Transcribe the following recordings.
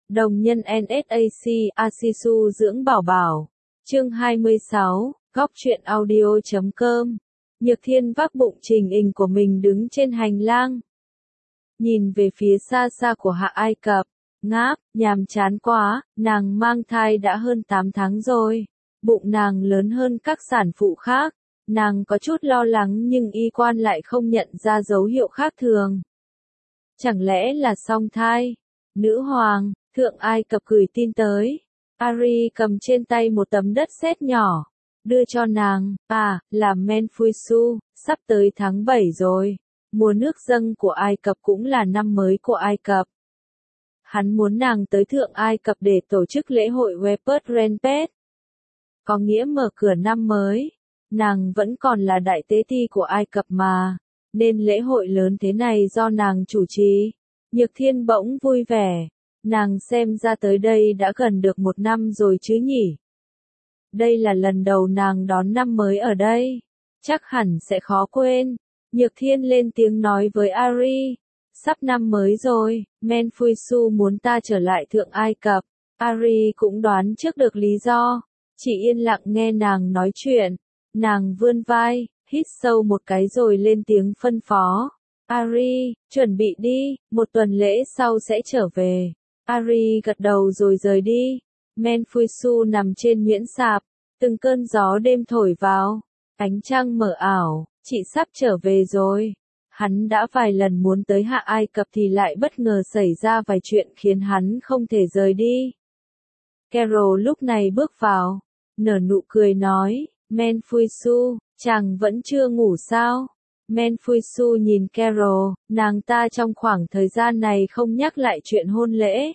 Đồng nhân NSAC, Asisu dưỡng bảo bảo. Chương 26, góc truyện audio.com. Nhược Thiên vác bụng trình hình của mình đứng trên hành lang. Nhìn về phía xa xa của Hạ Ai Cập, ngáp, nhàm chán quá, nàng mang thai đã hơn 8 tháng rồi. Bụng nàng lớn hơn các sản phụ khác. Nàng có chút lo lắng nhưng y quan lại không nhận ra dấu hiệu khác thường. Chẳng lẽ là song thai? Nữ hoàng, Thượng Ai Cập gửi tin tới. Ari cầm trên tay một tấm đất sét nhỏ, đưa cho nàng. Là Menfuisu, sắp tới tháng 7 rồi. Mùa nước dâng của Ai Cập cũng là năm mới của Ai Cập. Hắn muốn nàng tới Thượng Ai Cập để tổ chức lễ hội Wepet Renpet. Có nghĩa mở cửa năm mới. Nàng vẫn còn là đại tế ti của Ai Cập mà, nên lễ hội lớn thế này do nàng chủ trì. Nhược Thiên bỗng vui vẻ. Nàng xem ra tới đây đã gần được 1 năm rồi chứ nhỉ? Đây là lần đầu nàng đón năm mới ở đây. Chắc hẳn sẽ khó quên. Nhược Thiên lên tiếng nói với Ari. Sắp năm mới rồi, Menfuisu muốn ta trở lại Thượng Ai Cập. Ari cũng đoán trước được lý do. Chỉ yên lặng nghe nàng nói chuyện. Nàng vươn vai, hít sâu một cái rồi lên tiếng phân phó. Ari, chuẩn bị đi, 1 tuần lễ sau sẽ trở về. Ari gật đầu rồi rời đi. Menfuisu nằm trên nhuyễn sạp, từng cơn gió đêm thổi vào, ánh trăng mờ ảo, chị sắp trở về rồi. Hắn đã vài lần muốn tới Hạ Ai Cập thì lại bất ngờ xảy ra vài chuyện khiến hắn không thể rời đi. Carol lúc này bước vào, nở nụ cười nói, Menfuisu, chàng vẫn chưa ngủ sao? Menfuisu nhìn Carol, nàng ta trong khoảng thời gian này không nhắc lại chuyện hôn lễ.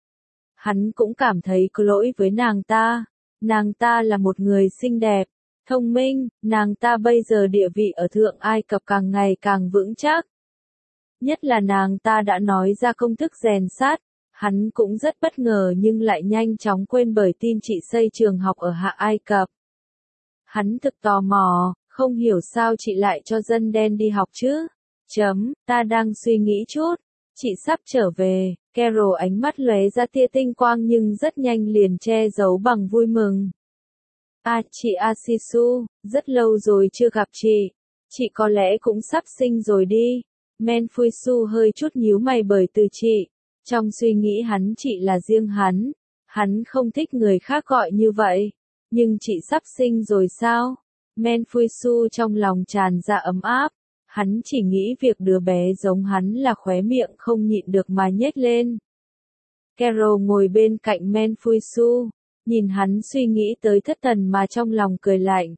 Hắn cũng cảm thấy có lỗi với nàng ta. Nàng ta là một người xinh đẹp, thông minh, nàng ta bây giờ địa vị ở Thượng Ai Cập càng ngày càng vững chắc. Nhất là nàng ta đã nói ra công thức rèn sắt. Hắn cũng rất bất ngờ nhưng lại nhanh chóng quên bởi tin chị xây trường học ở Hạ Ai Cập. Hắn thực tò mò, không hiểu sao chị lại cho dân đen đi học chứ? Ta đang suy nghĩ chút. Chị sắp trở về. Carol ánh mắt lóe ra tia tinh quang nhưng rất nhanh liền che giấu bằng vui mừng. Chị Asisu, rất lâu rồi chưa gặp chị. Chị có lẽ cũng sắp sinh rồi đi. Menfuisu hơi chút nhíu mày bởi từ chị. Trong suy nghĩ hắn chị là riêng hắn. Hắn không thích người khác gọi như vậy. Nhưng chị sắp sinh rồi sao? Menfuisu trong lòng tràn ra ấm áp. Hắn chỉ nghĩ việc đứa bé giống hắn là khóe miệng không nhịn được mà nhếch lên. Carol ngồi bên cạnh Menfuisu, nhìn hắn suy nghĩ tới thất thần mà trong lòng cười lạnh.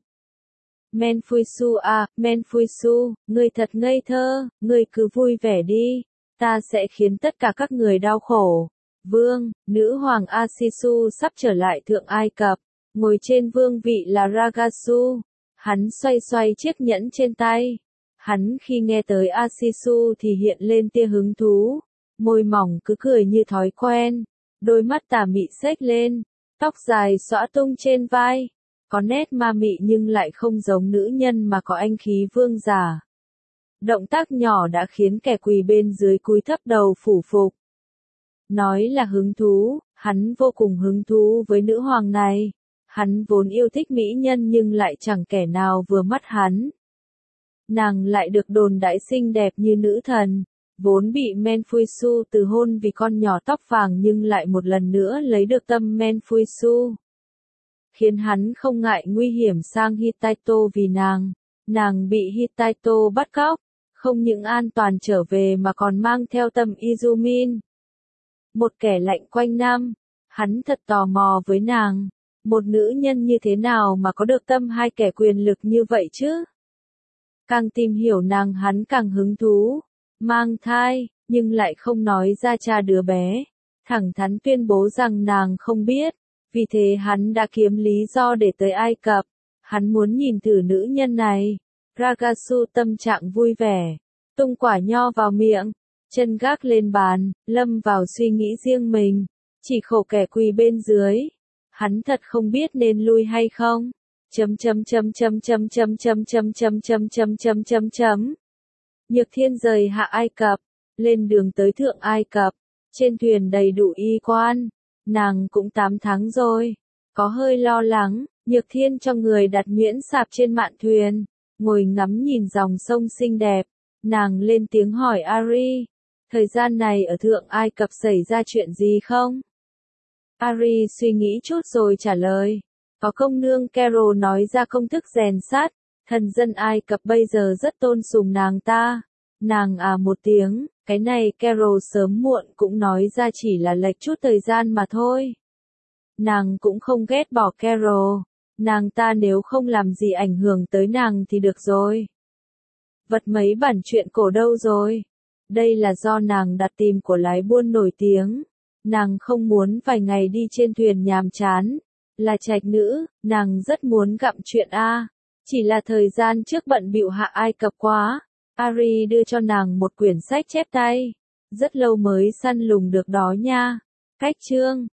Menfuisu, ngươi thật ngây thơ, ngươi cứ vui vẻ đi, ta sẽ khiến tất cả các người đau khổ. Vương, nữ hoàng Asisu sắp trở lại Thượng Ai Cập, ngồi trên vương vị là Ragasu. Hắn xoay xoay chiếc nhẫn trên tay. Hắn khi nghe tới Asisu thì hiện lên tia hứng thú, môi mỏng cứ cười như thói quen, đôi mắt tà mị xếch lên, tóc dài xõa tung trên vai, có nét ma mị nhưng lại không giống nữ nhân mà có anh khí vương giả. Động tác nhỏ đã khiến kẻ quỳ bên dưới cúi thấp đầu phủ phục. Nói là hứng thú, hắn vô cùng hứng thú với nữ hoàng này. Hắn vốn yêu thích mỹ nhân nhưng lại chẳng kẻ nào vừa mắt hắn. Nàng lại được đồn đãi xinh đẹp như nữ thần, vốn bị Menfuisu từ hôn vì con nhỏ tóc vàng nhưng lại một lần nữa lấy được tâm Menfuisu. Khiến hắn không ngại nguy hiểm sang Hittito vì nàng bị Hittito bắt cóc, không những an toàn trở về mà còn mang theo tâm Izumin. Một kẻ lạnh quanh năm, hắn thật tò mò với nàng, một nữ nhân như thế nào mà có được tâm hai kẻ quyền lực như vậy chứ? Càng tìm hiểu nàng hắn càng hứng thú, mang thai, nhưng lại không nói ra cha đứa bé, thẳng thắn tuyên bố rằng nàng không biết, vì thế hắn đã kiếm lý do để tới Ai Cập, hắn muốn nhìn thử nữ nhân này. Ragasu tâm trạng vui vẻ, tung quả nho vào miệng, chân gác lên bàn, lâm vào suy nghĩ riêng mình, chỉ khổ kẻ quỳ bên dưới, hắn thật không biết nên lui hay không. Nhược Thiên rời Hạ Ai Cập, lên đường tới Thượng Ai Cập. Trên thuyền đầy đủ y quan. Nàng cũng 8 tháng rồi. Có hơi lo lắng, Nhược Thiên cho người đặt miễn sạp trên mạn thuyền. Ngồi ngắm nhìn dòng sông xinh đẹp. Nàng lên tiếng hỏi Ari. Thời gian này ở Thượng Ai Cập xảy ra chuyện gì không? Ari suy nghĩ chút rồi trả lời. Có công nương Carol nói ra công thức rèn sắt. Thần dân Ai Cập bây giờ rất tôn sùng nàng ta. Nàng một tiếng, cái này Carol sớm muộn cũng nói ra chỉ là lệch chút thời gian mà thôi. Nàng cũng không ghét bỏ Carol. Nàng ta nếu không làm gì ảnh hưởng tới nàng thì được rồi. Vật mấy bản truyện cổ đâu rồi? Đây là do nàng đặt tìm của lái buôn nổi tiếng. Nàng không muốn vài ngày đi trên thuyền nhàm chán. Là trạch nữ, nàng rất muốn gặm chuyện A. Chỉ là thời gian trước bận bịu hạ Ai Cập quá. Ari đưa cho nàng một quyển sách chép tay. Rất lâu mới săn lùng được đó nha. Cách chương